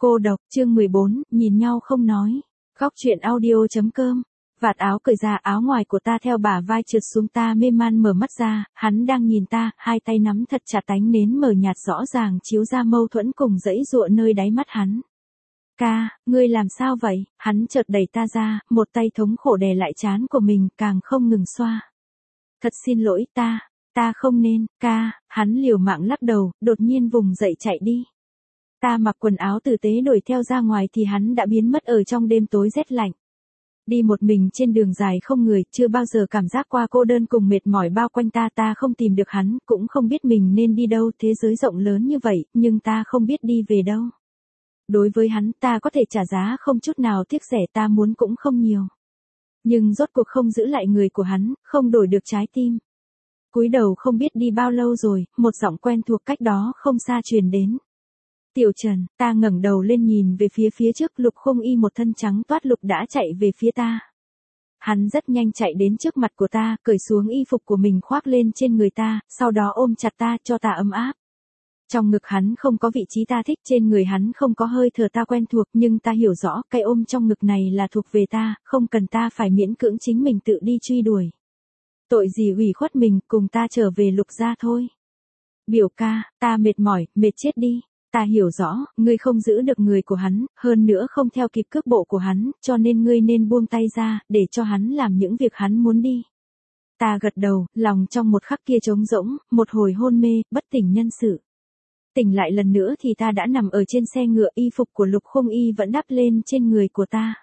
Cô độc, chương 14, nhìn nhau không nói. Góc truyện audio.com. Vạt áo cởi ra, áo ngoài của ta theo bả vai trượt xuống, ta mê man mở mắt ra, hắn đang nhìn ta, hai tay nắm thật chặt, ánh nến mờ nhạt rõ ràng chiếu ra mâu thuẫn cùng dãy dụa nơi đáy mắt hắn. Ca, ngươi làm sao vậy? Hắn chợt đẩy ta ra, một tay thống khổ đè lại trán của mình, càng không ngừng xoa. Thật xin lỗi ta không nên, ca, hắn liều mạng lắc đầu, đột nhiên vùng dậy chạy đi. Ta mặc quần áo tử tế đuổi theo ra ngoài thì hắn đã biến mất ở trong đêm tối rét lạnh. Đi một mình trên đường dài không người, chưa bao giờ cảm giác qua cô đơn cùng mệt mỏi bao quanh ta không tìm được hắn, cũng không biết mình nên đi đâu, thế giới rộng lớn như vậy, nhưng ta không biết đi về đâu. Đối với hắn, ta có thể trả giá không chút nào tiếc rẻ, ta muốn cũng không nhiều. Nhưng rốt cuộc không giữ lại người của hắn, không đổi được trái tim. Cúi đầu không biết đi bao lâu rồi, một giọng quen thuộc cách đó không xa truyền đến. Tiểu Trần, ta ngẩng đầu lên nhìn về phía trước, Lục Khung Y một thân trắng toát lục đã chạy về phía ta. Hắn rất nhanh chạy đến trước mặt của ta, cởi xuống y phục của mình khoác lên trên người ta, sau đó ôm chặt ta cho ta ấm áp. Trong ngực hắn không có vị trí ta thích, trên người hắn không có hơi thở ta quen thuộc, nhưng ta hiểu rõ, cái ôm trong ngực này là thuộc về ta, không cần ta phải miễn cưỡng chính mình tự đi truy đuổi. Tội gì ủy khuất mình, cùng ta trở về Lục gia thôi. Biểu ca, ta mệt mỏi, mệt chết đi. Ta hiểu rõ, ngươi không giữ được người của hắn, hơn nữa không theo kịp cước bộ của hắn, cho nên ngươi nên buông tay ra, để cho hắn làm những việc hắn muốn đi. Ta gật đầu, lòng trong một khắc kia trống rỗng, một hồi hôn mê, bất tỉnh nhân sự. Tỉnh lại lần nữa thì ta đã nằm ở trên xe ngựa, y phục của Lục Khung Y vẫn đắp lên trên người của ta.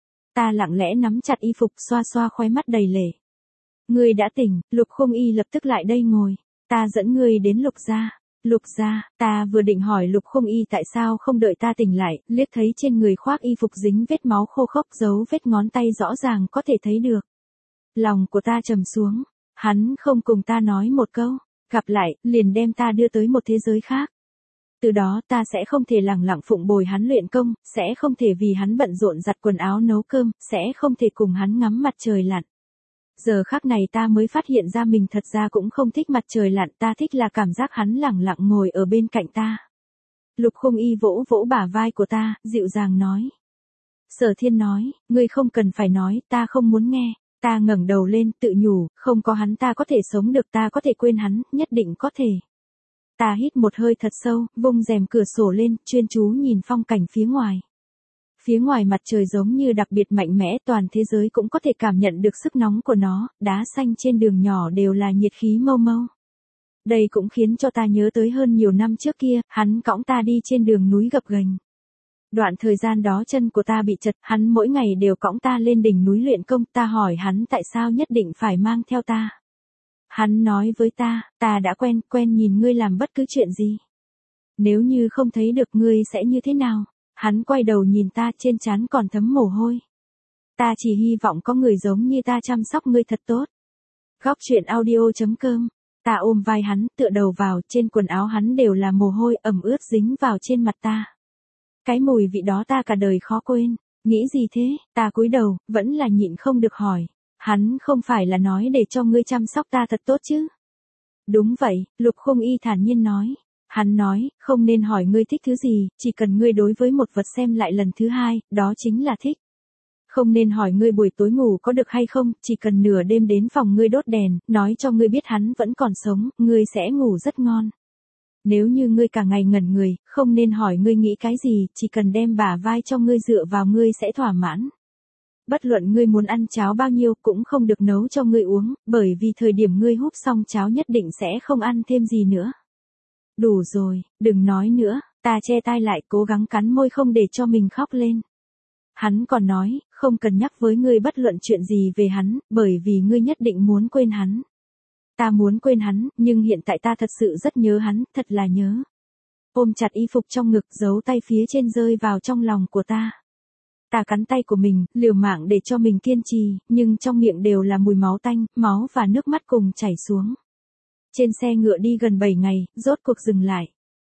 Ta lặng lẽ nắm chặt y phục, xoa xoa khóe mắt đầy lệ. Ngươi đã tỉnh, Lục Khung Y lập tức lại đây ngồi. Ta dẫn ngươi đến Lục gia. Lục gia, ta vừa định hỏi Lục Khung Y tại sao không đợi ta tỉnh lại, liếc thấy trên người khoác y phục dính vết máu khô khốc, dấu vết ngón tay rõ ràng có thể thấy được. Lòng của ta trầm xuống, hắn không cùng ta nói một câu, gặp lại, liền đem ta đưa tới một thế giới khác. Từ đó ta sẽ không thể lẳng lặng phụng bồi hắn luyện công, sẽ không thể vì hắn bận rộn giặt quần áo nấu cơm, sẽ không thể cùng hắn ngắm mặt trời lặn. Giờ khắc này ta mới phát hiện ra mình thật ra cũng không thích mặt trời lặn, ta thích là cảm giác hắn lẳng lặng ngồi ở bên cạnh ta. Lục Khung Y vỗ vỗ bả vai của ta, dịu dàng nói. Sở Thiên nói, ngươi không cần phải nói, ta không muốn nghe. Ta ngẩng đầu lên, tự nhủ, không có hắn ta có thể sống được, ta có thể quên hắn, nhất định có thể. Ta hít một hơi thật sâu, vung rèm cửa sổ lên, chuyên chú nhìn phong cảnh phía ngoài. Phía ngoài mặt trời giống như đặc biệt mạnh mẽ, toàn thế giới cũng có thể cảm nhận được sức nóng của nó, đá xanh trên đường nhỏ đều là nhiệt khí mâu mâu. Đây cũng khiến cho ta nhớ tới hơn nhiều năm trước kia, hắn cõng ta đi trên đường núi gập ghềnh. Đoạn thời gian đó chân của ta bị chật, hắn mỗi ngày đều cõng ta lên đỉnh núi luyện công, ta hỏi hắn tại sao nhất định phải mang theo ta. Hắn nói với ta đã quen nhìn ngươi làm bất cứ chuyện gì. Nếu như không thấy được ngươi sẽ như thế nào? Hắn quay đầu nhìn ta, trên trán còn thấm mồ hôi. Ta chỉ hy vọng có người giống như ta chăm sóc ngươi thật tốt. Góc truyện audio.com. Ta ôm vai hắn, tựa đầu vào, trên quần áo hắn đều là mồ hôi ẩm ướt dính vào trên mặt ta. Cái mùi vị đó ta cả đời khó quên. Nghĩ gì thế? Ta cúi đầu, vẫn là nhịn không được hỏi. Hắn không phải là nói để cho ngươi chăm sóc ta thật tốt chứ? Đúng vậy, Lục Khung Y thản nhiên nói. Hắn nói, không nên hỏi ngươi thích thứ gì, chỉ cần ngươi đối với một vật xem lại lần thứ hai, đó chính là thích. Không nên hỏi ngươi buổi tối ngủ có được hay không, chỉ cần nửa đêm đến phòng ngươi đốt đèn, nói cho ngươi biết hắn vẫn còn sống, ngươi sẽ ngủ rất ngon. Nếu như ngươi cả ngày ngẩn người, không nên hỏi ngươi nghĩ cái gì, chỉ cần đem bả vai cho ngươi dựa vào ngươi sẽ thỏa mãn. Bất luận ngươi muốn ăn cháo bao nhiêu cũng không được nấu cho ngươi uống, bởi vì thời điểm ngươi húp xong cháo nhất định sẽ không ăn thêm gì nữa. Đủ rồi, đừng nói nữa, ta che tai lại, cố gắng cắn môi không để cho mình khóc lên. Hắn còn nói, không cần nhắc với ngươi bất luận chuyện gì về hắn, bởi vì ngươi nhất định muốn quên hắn. Ta muốn quên hắn, nhưng hiện tại ta thật sự rất nhớ hắn, thật là nhớ. Ôm chặt y phục trong ngực, giấu tay phía trên rơi vào trong lòng của ta. Ta cắn tay của mình, liều mạng để cho mình kiên trì, nhưng trong miệng đều là mùi máu tanh, máu và nước mắt cùng chảy xuống. Trên xe ngựa đi gần 7 ngày, rốt cuộc dừng lại.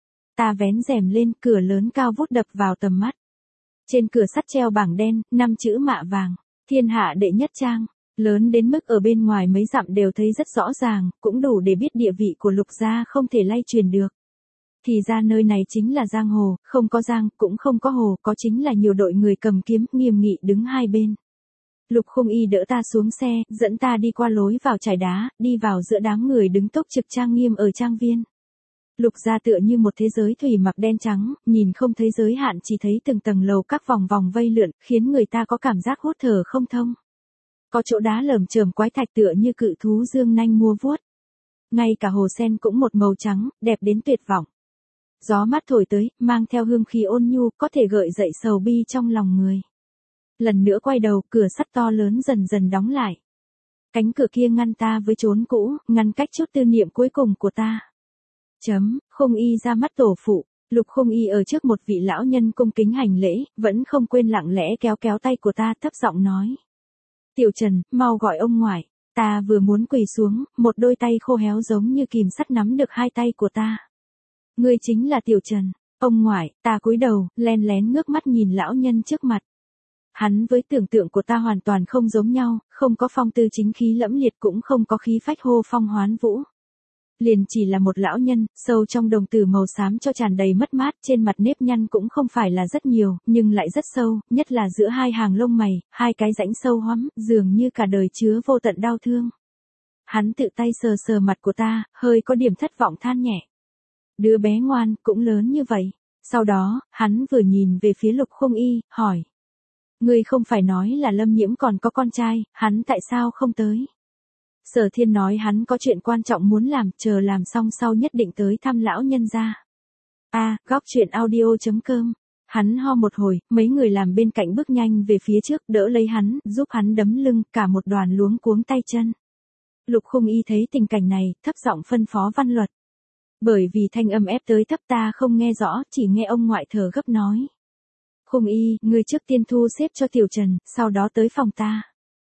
Ta vén rèm lên, cửa lớn cao vút đập vào tầm mắt. Trên cửa sắt treo bảng đen, 5 chữ mạ vàng, thiên hạ đệ nhất trang, lớn đến mức ở bên ngoài mấy dặm đều thấy rất rõ ràng, cũng đủ để biết địa vị của Lục gia không thể lay truyền được. Thì ra nơi này chính là giang hồ, không có giang, cũng không có hồ, có chính là nhiều đội người cầm kiếm, nghiêm nghị đứng hai bên. Lục Khung Y đỡ ta xuống xe, dẫn ta đi qua lối vào trải đá, đi vào giữa đám người đứng túc trực trang nghiêm ở trang viên. Lục gia tựa như một thế giới thủy mặc đen trắng, nhìn không thấy giới hạn, chỉ thấy từng tầng lầu các vòng vòng vây lượn, khiến người ta có cảm giác hút thở không thông. Có chỗ đá lởm chởm quái thạch tựa như cự thú dương nanh mua vuốt. Ngay cả hồ sen cũng một màu trắng, đẹp đến tuyệt vọng. Gió mát thổi tới, mang theo hương khí ôn nhu, có thể gợi dậy sầu bi trong lòng người. Lần nữa quay đầu, cửa sắt to lớn dần dần đóng lại. Cánh cửa kia ngăn ta với chốn cũ, ngăn cách chút tư niệm cuối cùng của ta. Khung Y ra mắt tổ phụ. Lục Khung Y ở trước một vị lão nhân cung kính hành lễ, vẫn không quên lặng lẽ kéo kéo tay của ta, thấp giọng nói. Tiểu Trần, mau gọi ông ngoại. Ta vừa muốn quỳ xuống, một đôi tay khô héo giống như kìm sắt nắm được hai tay của ta. Ngươi chính là Tiểu Trần. Ông ngoại. Ta cúi đầu, len lén ngước mắt nhìn lão nhân trước mặt. Hắn với tưởng tượng của ta hoàn toàn không giống nhau, không có phong tư chính khí lẫm liệt, cũng không có khí phách hô phong hoán vũ. Liền chỉ là một lão nhân, sâu trong đồng tử màu xám cho tràn đầy mất mát, trên mặt nếp nhăn cũng không phải là rất nhiều, nhưng lại rất sâu, nhất là giữa hai hàng lông mày, hai cái rãnh sâu hoắm, dường như cả đời chứa vô tận đau thương. Hắn tự tay sờ sờ mặt của ta, hơi có điểm thất vọng than nhẹ. Đứa bé ngoan, cũng lớn như vậy. Sau đó, hắn vừa nhìn về phía Lục Khung Y, hỏi. Ngươi không phải nói là Lâm Nhiễm còn có con trai, hắn tại sao không tới? Sở Thiên nói hắn có chuyện quan trọng muốn làm, chờ làm xong sau nhất định tới thăm lão nhân gia. Góc truyện audio.com. Hắn ho một hồi, mấy người làm bên cạnh bước nhanh về phía trước, đỡ lấy hắn, giúp hắn đấm lưng, cả một đoàn luống cuống tay chân. Lục Khung Y thấy tình cảnh này, thấp giọng phân phó Văn Luật. Bởi vì thanh âm ép tới thấp ta không nghe rõ, chỉ nghe ông ngoại thở gấp nói. Khung Y, ngươi trước tiên thu xếp cho Tiểu Trần, sau đó tới phòng ta.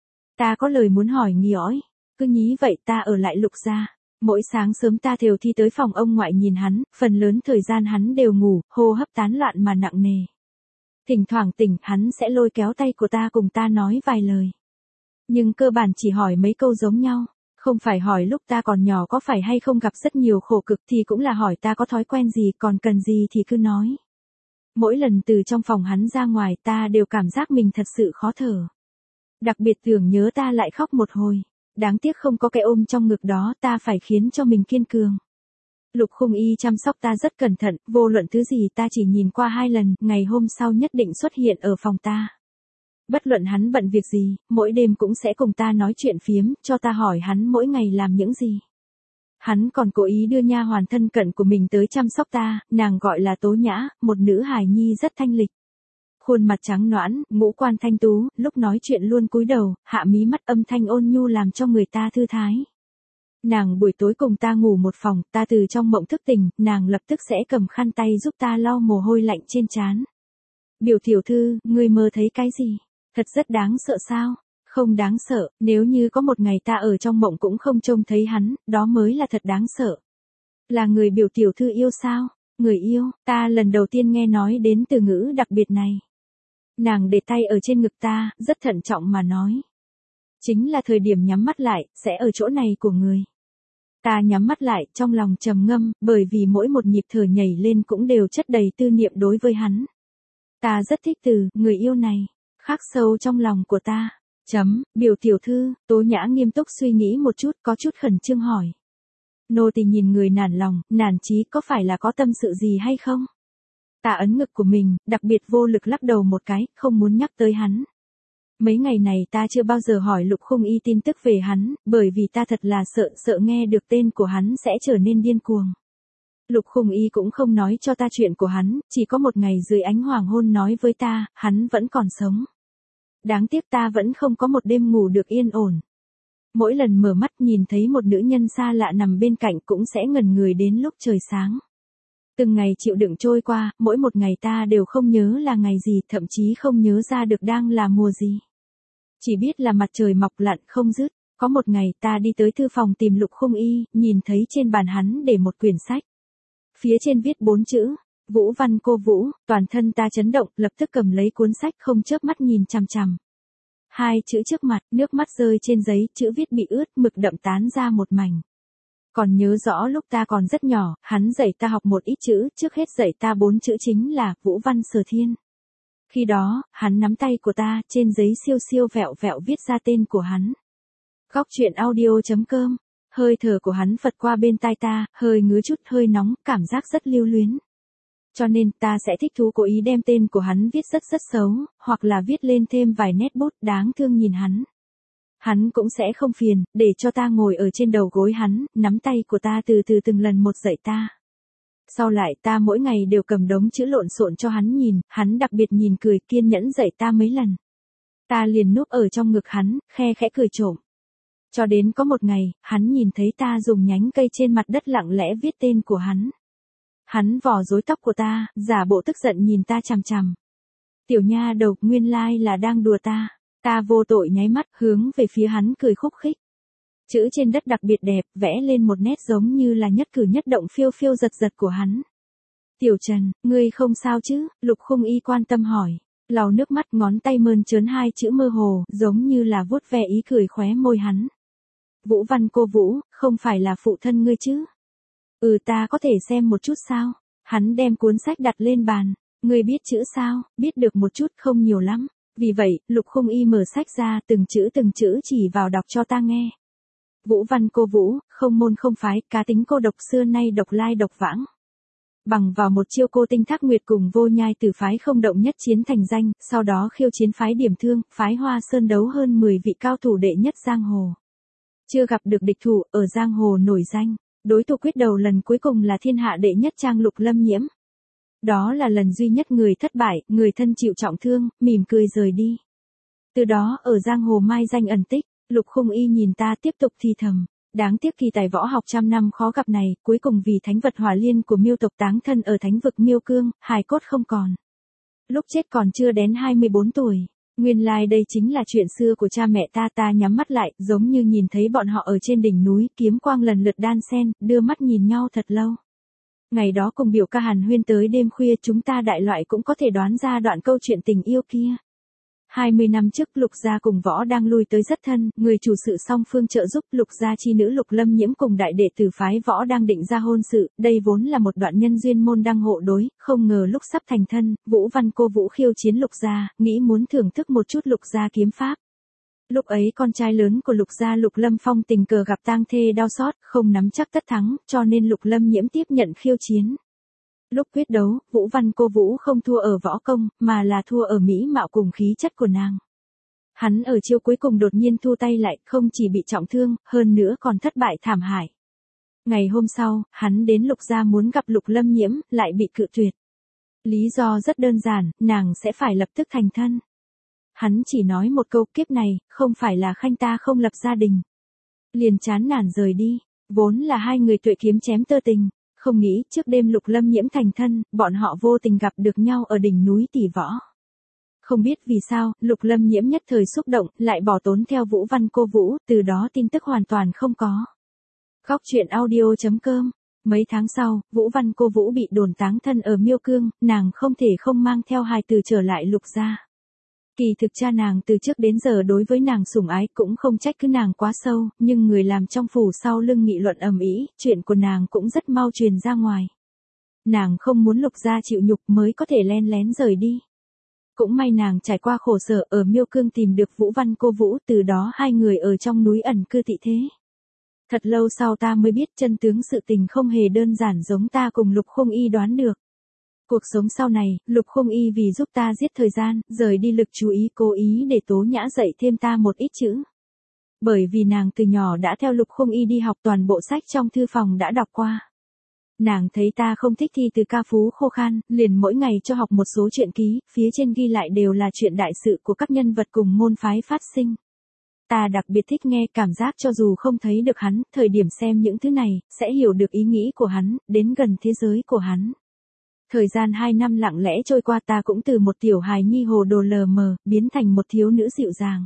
Ta có lời muốn hỏi nghi ói. Cứ nhí vậy ta ở lại Lục gia. Mỗi sáng sớm ta thều thi tới phòng ông ngoại nhìn hắn, phần lớn thời gian hắn đều ngủ, hô hấp tán loạn mà nặng nề. Thỉnh thoảng tỉnh, hắn sẽ lôi kéo tay của ta cùng ta nói vài lời. Nhưng cơ bản chỉ hỏi mấy câu giống nhau. Không phải hỏi lúc ta còn nhỏ có phải hay không gặp rất nhiều khổ cực, thì cũng là hỏi ta có thói quen gì, còn cần gì thì cứ nói. Mỗi lần từ trong phòng hắn ra ngoài ta đều cảm giác mình thật sự khó thở. Đặc biệt tưởng nhớ ta lại khóc một hồi. Đáng tiếc không có cái ôm trong ngực đó, ta phải khiến cho mình kiên cường. Lục Khung Y chăm sóc ta rất cẩn thận, vô luận thứ gì ta chỉ nhìn qua 2 lần, ngày hôm sau nhất định xuất hiện ở phòng ta. Bất luận hắn bận việc gì, mỗi đêm cũng sẽ cùng ta nói chuyện phiếm, cho ta hỏi hắn mỗi ngày làm những gì. Hắn còn cố ý đưa nha hoàn thân cận của mình tới chăm sóc ta, nàng gọi là Tố Nhã, một nữ hài nhi rất thanh lịch. Khuôn mặt trắng nõn, ngũ quan thanh tú, lúc nói chuyện luôn cúi đầu, hạ mí mắt, âm thanh ôn nhu làm cho người ta thư thái. Nàng buổi tối cùng ta ngủ một phòng, ta từ trong mộng thức tỉnh, nàng lập tức sẽ cầm khăn tay giúp ta lau mồ hôi lạnh trên trán. Biểu tiểu thư, ngươi mơ thấy cái gì? Thật rất đáng sợ sao? Không đáng sợ, nếu như có một ngày ta ở trong mộng cũng không trông thấy hắn, đó mới là thật đáng sợ. Là người biểu tiểu thư yêu sao? Người yêu, ta lần đầu tiên nghe nói đến từ ngữ đặc biệt này. Nàng để tay ở trên ngực ta, rất thận trọng mà nói. Chính là thời điểm nhắm mắt lại, sẽ ở chỗ này của người. Ta nhắm mắt lại, trong lòng trầm ngâm, bởi vì mỗi một nhịp thở nhảy lên cũng đều chất đầy tư niệm đối với hắn. Ta rất thích từ, người yêu này, khắc sâu trong lòng của ta. Biểu tiểu thư, Tố Nhã nghiêm túc suy nghĩ một chút, có chút khẩn trương hỏi. Nô tỳ nhìn người nản lòng, nản chí, có phải là có tâm sự gì hay không? Ta ấn ngực của mình, đặc biệt vô lực lắc đầu một cái, không muốn nhắc tới hắn. Mấy ngày này ta chưa bao giờ hỏi Lục Khung Y tin tức về hắn, bởi vì ta thật là sợ nghe được tên của hắn sẽ trở nên điên cuồng. Lục Khung Y cũng không nói cho ta chuyện của hắn, chỉ có một ngày dưới ánh hoàng hôn nói với ta, hắn vẫn còn sống. Đáng tiếc ta vẫn không có một đêm ngủ được yên ổn. Mỗi lần mở mắt nhìn thấy một nữ nhân xa lạ nằm bên cạnh cũng sẽ ngẩn người đến lúc trời sáng. Từng ngày chịu đựng trôi qua, mỗi một ngày ta đều không nhớ là ngày gì, thậm chí không nhớ ra được đang là mùa gì. Chỉ biết là mặt trời mọc lặn không dứt. Có một ngày ta đi tới thư phòng tìm Lục Khung Y, nhìn thấy trên bàn hắn để một quyển sách. Phía trên viết 4 chữ, Vũ Văn Cô Vũ, toàn thân ta chấn động, lập tức cầm lấy cuốn sách không chớp mắt nhìn chằm chằm. 2 chữ trước mặt, nước mắt rơi trên giấy, chữ viết bị ướt, mực đậm tán ra một mảnh. Còn nhớ rõ lúc ta còn rất nhỏ, hắn dạy ta học một ít chữ, trước hết dạy ta 4 chữ chính là Vũ Văn Sở Thiên. Khi đó, hắn nắm tay của ta, trên giấy siêu siêu vẹo vẹo viết ra tên của hắn. Góc truyện audio.com. Hơi thở của hắn phật qua bên tai ta, hơi ngứa chút, hơi nóng, cảm giác rất lưu luyến. Cho nên ta sẽ thích thú cố ý đem tên của hắn viết rất rất xấu, hoặc là viết lên thêm vài nét bút đáng thương nhìn hắn. Hắn cũng sẽ không phiền, để cho ta ngồi ở trên đầu gối hắn, nắm tay của ta từ từ từng lần một dạy ta. Sau lại ta mỗi ngày đều cầm đống chữ lộn xộn cho hắn nhìn, hắn đặc biệt nhìn cười kiên nhẫn dạy ta mấy lần. Ta liền núp ở trong ngực hắn, khe khẽ cười trộm. Cho đến có một ngày, hắn nhìn thấy ta dùng nhánh cây trên mặt đất lặng lẽ viết tên của hắn. Hắn vò rối tóc của ta, giả bộ tức giận nhìn ta chằm chằm. Tiểu nha đầu, nguyên lai là đang đùa ta. Ta vô tội nháy mắt, hướng về phía hắn cười khúc khích. Chữ trên đất đặc biệt đẹp, vẽ lên một nét giống như là nhất cử nhất động phiêu phiêu giật giật của hắn. Tiểu Trần, ngươi không sao chứ? Lục Khung Y quan tâm hỏi. Lau nước mắt, ngón tay mơn trớn hai chữ mơ hồ, giống như là vuốt ve ý cười khóe môi hắn. Vũ Văn cô Vũ, không phải là phụ thân ngươi chứ? Ta có thể xem một chút sao? Hắn đem cuốn sách đặt lên bàn. Ngươi biết chữ sao? Biết được một chút, không nhiều lắm. Vì vậy, Lục Khung Y mở sách ra, từng chữ chỉ vào đọc cho ta nghe. Vũ Văn cô Vũ, không môn không phái, cá tính cô độc xưa nay độc lai độc vãng. Bằng vào một chiêu cô tinh thác nguyệt cùng vô nhai từ phái không động nhất chiến thành danh, sau đó khiêu chiến phái điểm thương, phái Hoa Sơn đấu hơn 10 vị cao thủ đệ nhất giang hồ. Chưa gặp được địch thủ, ở giang hồ nổi danh, đối thủ quyết đầu lần cuối cùng là thiên hạ đệ nhất trang Lục Lâm Nhiễm. Đó là lần duy nhất người thất bại, người thân chịu trọng thương, mỉm cười rời đi. Từ đó ở giang hồ mai danh ẩn tích, Lục Khung Y nhìn ta tiếp tục thì thầm. Đáng tiếc kỳ tài võ học trăm năm khó gặp này, cuối cùng vì thánh vật hỏa liên của Miêu tộc táng thân ở thánh vực Miêu Cương, hài cốt không còn. Lúc chết còn chưa đến 24 tuổi. Nguyên lai đây chính là chuyện xưa của cha mẹ ta nhắm mắt lại, giống như nhìn thấy bọn họ ở trên đỉnh núi, kiếm quang lần lượt đan xen, đưa mắt nhìn nhau thật lâu. Ngày đó cùng biểu ca hàn huyên tới đêm khuya, chúng ta đại loại cũng có thể đoán ra đoạn câu chuyện tình yêu kia. 20 năm trước Lục gia cùng võ đang lui tới rất thân, người chủ sự song phương trợ giúp Lục gia chi nữ Lục Lâm Nhiễm cùng đại đệ tử phái võ đang định ra hôn sự, đây vốn là một đoạn nhân duyên môn đăng hộ đối, không ngờ lúc sắp thành thân, Vũ Văn cô Vũ khiêu chiến Lục gia, nghĩ muốn thưởng thức một chút Lục gia kiếm pháp. Lúc ấy con trai lớn của Lục gia Lục Lâm Phong tình cờ gặp tang thê đau xót, không nắm chắc tất thắng, cho nên Lục Lâm Nhiễm tiếp nhận khiêu chiến. Lúc quyết đấu, Vũ Văn cô Vũ không thua ở võ công, mà là thua ở mỹ mạo cùng khí chất của nàng. Hắn ở chiêu cuối cùng đột nhiên thu tay lại, không chỉ bị trọng thương, hơn nữa còn thất bại thảm hại. Ngày hôm sau, hắn đến Lục gia muốn gặp Lục Lâm Nhiễm, lại bị cự tuyệt. Lý do rất đơn giản, nàng sẽ phải lập tức thành thân. Hắn chỉ nói một câu, kiếp này, không phải là khanh ta không lập gia đình. Liền chán nản rời đi, vốn là hai người tuệ kiếm chém tơ tình. Không nghĩ, trước đêm Lục Lâm Nhiễm thành thân, bọn họ vô tình gặp được nhau ở đỉnh núi Tỷ Võ. Không biết vì sao, Lục Lâm Nhiễm nhất thời xúc động, lại bỏ trốn theo Vũ Văn cô Vũ, từ đó tin tức hoàn toàn không có. Góc truyện audio.com. Mấy tháng sau, Vũ Văn cô Vũ bị đồn táng thân ở Miêu Cương, nàng không thể không mang theo hài tử trở lại Lục gia. Kỳ thực cha nàng từ trước đến giờ đối với nàng sủng ái cũng không trách cứ nàng quá sâu, nhưng người làm trong phủ sau lưng nghị luận ầm ĩ, chuyện của nàng cũng rất mau truyền ra ngoài. Nàng không muốn Lục gia chịu nhục mới có thể len lén rời đi. Cũng may nàng trải qua khổ sở ở Miêu Cương tìm được Vũ Văn cô Vũ, từ đó hai người ở trong núi ẩn cư tị thế. Thật lâu sau ta mới biết chân tướng sự tình không hề đơn giản giống ta cùng Lục Khung Y đoán được. Cuộc sống sau này, Lục Khung Y vì giúp ta giết thời gian, rời đi lực chú ý cố ý để Tố Nhã dạy thêm ta một ít chữ. Bởi vì nàng từ nhỏ đã theo Lục Khung Y đi học, toàn bộ sách trong thư phòng đã đọc qua. Nàng thấy ta không thích thi từ ca phú khô khan, liền mỗi ngày cho học một số truyện ký, phía trên ghi lại đều là chuyện đại sự của các nhân vật cùng môn phái phát sinh. Ta đặc biệt thích nghe, cảm giác cho dù không thấy được hắn, thời điểm xem những thứ này, sẽ hiểu được ý nghĩ của hắn, đến gần thế giới của hắn. Thời gian 2 năm lặng lẽ trôi qua, ta cũng từ một tiểu hài nhi hồ đồ lờ mờ, biến thành một thiếu nữ dịu dàng.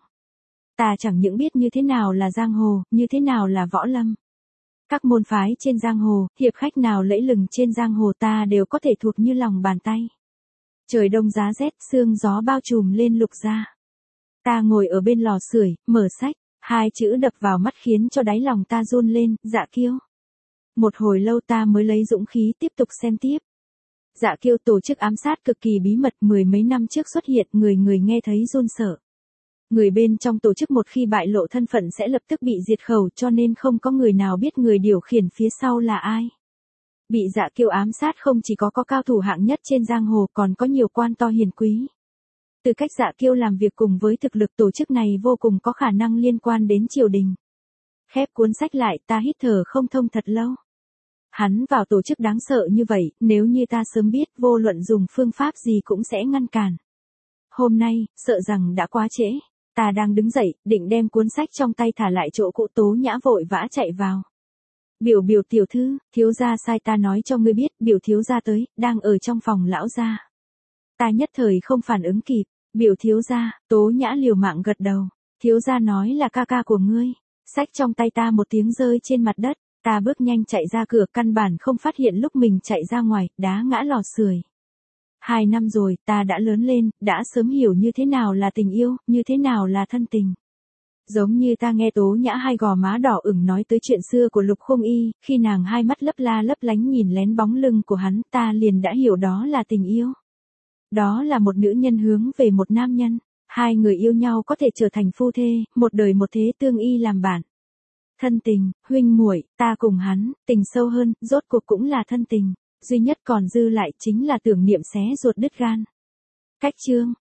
Ta chẳng những biết như thế nào là giang hồ, như thế nào là võ lâm. Các môn phái trên giang hồ, hiệp khách nào lẫy lừng trên giang hồ ta đều có thể thuộc như lòng bàn tay. Trời đông giá rét, sương gió bao trùm lên Lục gia. Ta ngồi ở bên lò sưởi, mở sách, hai chữ đập vào mắt khiến cho đáy lòng ta run lên, Dạ Kiêu. Một hồi lâu ta mới lấy dũng khí tiếp tục xem tiếp. Dạ Kiêu tổ chức ám sát cực kỳ bí mật, mười mấy năm trước xuất hiện, người người nghe thấy run sợ. Người bên trong tổ chức một khi bại lộ thân phận sẽ lập tức bị diệt khẩu, cho nên không có người nào biết người điều khiển phía sau là ai. Bị Dạ Kiêu ám sát không chỉ có cao thủ hạng nhất trên giang hồ, còn có nhiều quan to hiền quý. Từ cách Dạ Kiêu làm việc cùng với thực lực tổ chức này vô cùng có khả năng liên quan đến triều đình. Khép cuốn sách lại, ta hít thở không thông thật lâu. Hắn vào tổ chức đáng sợ như vậy, nếu như ta sớm biết, vô luận dùng phương pháp gì cũng sẽ ngăn cản. Hôm nay, sợ rằng đã quá trễ. Ta đang đứng dậy, định đem cuốn sách trong tay thả lại chỗ cũ, Tố Nhã vội vã chạy vào. Biểu tiểu thư, thiếu gia sai ta nói cho ngươi biết, biểu thiếu gia tới, đang ở trong phòng lão gia. Ta nhất thời không phản ứng kịp, biểu thiếu gia, Tố Nhã liều mạng gật đầu. Thiếu gia nói là ca ca của ngươi. Sách trong tay ta một tiếng rơi trên mặt đất, ta bước nhanh chạy ra cửa, căn bản không phát hiện lúc mình chạy ra ngoài, đá ngã lò sưởi. 2 năm rồi, ta đã lớn lên, đã sớm hiểu như thế nào là tình yêu, như thế nào là thân tình. Giống như ta nghe Tố Nhã hai gò má đỏ ửng nói tới chuyện xưa của Lục Khung Y, khi nàng hai mắt lấp la lấp lánh nhìn lén bóng lưng của hắn, ta liền đã hiểu đó là tình yêu. Đó là một nữ nhân hướng về một nam nhân, hai người yêu nhau có thể trở thành phu thê, một đời một thế tương y làm bạn. Thân tình, huynh muội, ta cùng hắn, tình sâu hơn, rốt cuộc cũng là thân tình. Duy nhất còn dư lại chính là tưởng niệm xé ruột đứt gan. Cách chương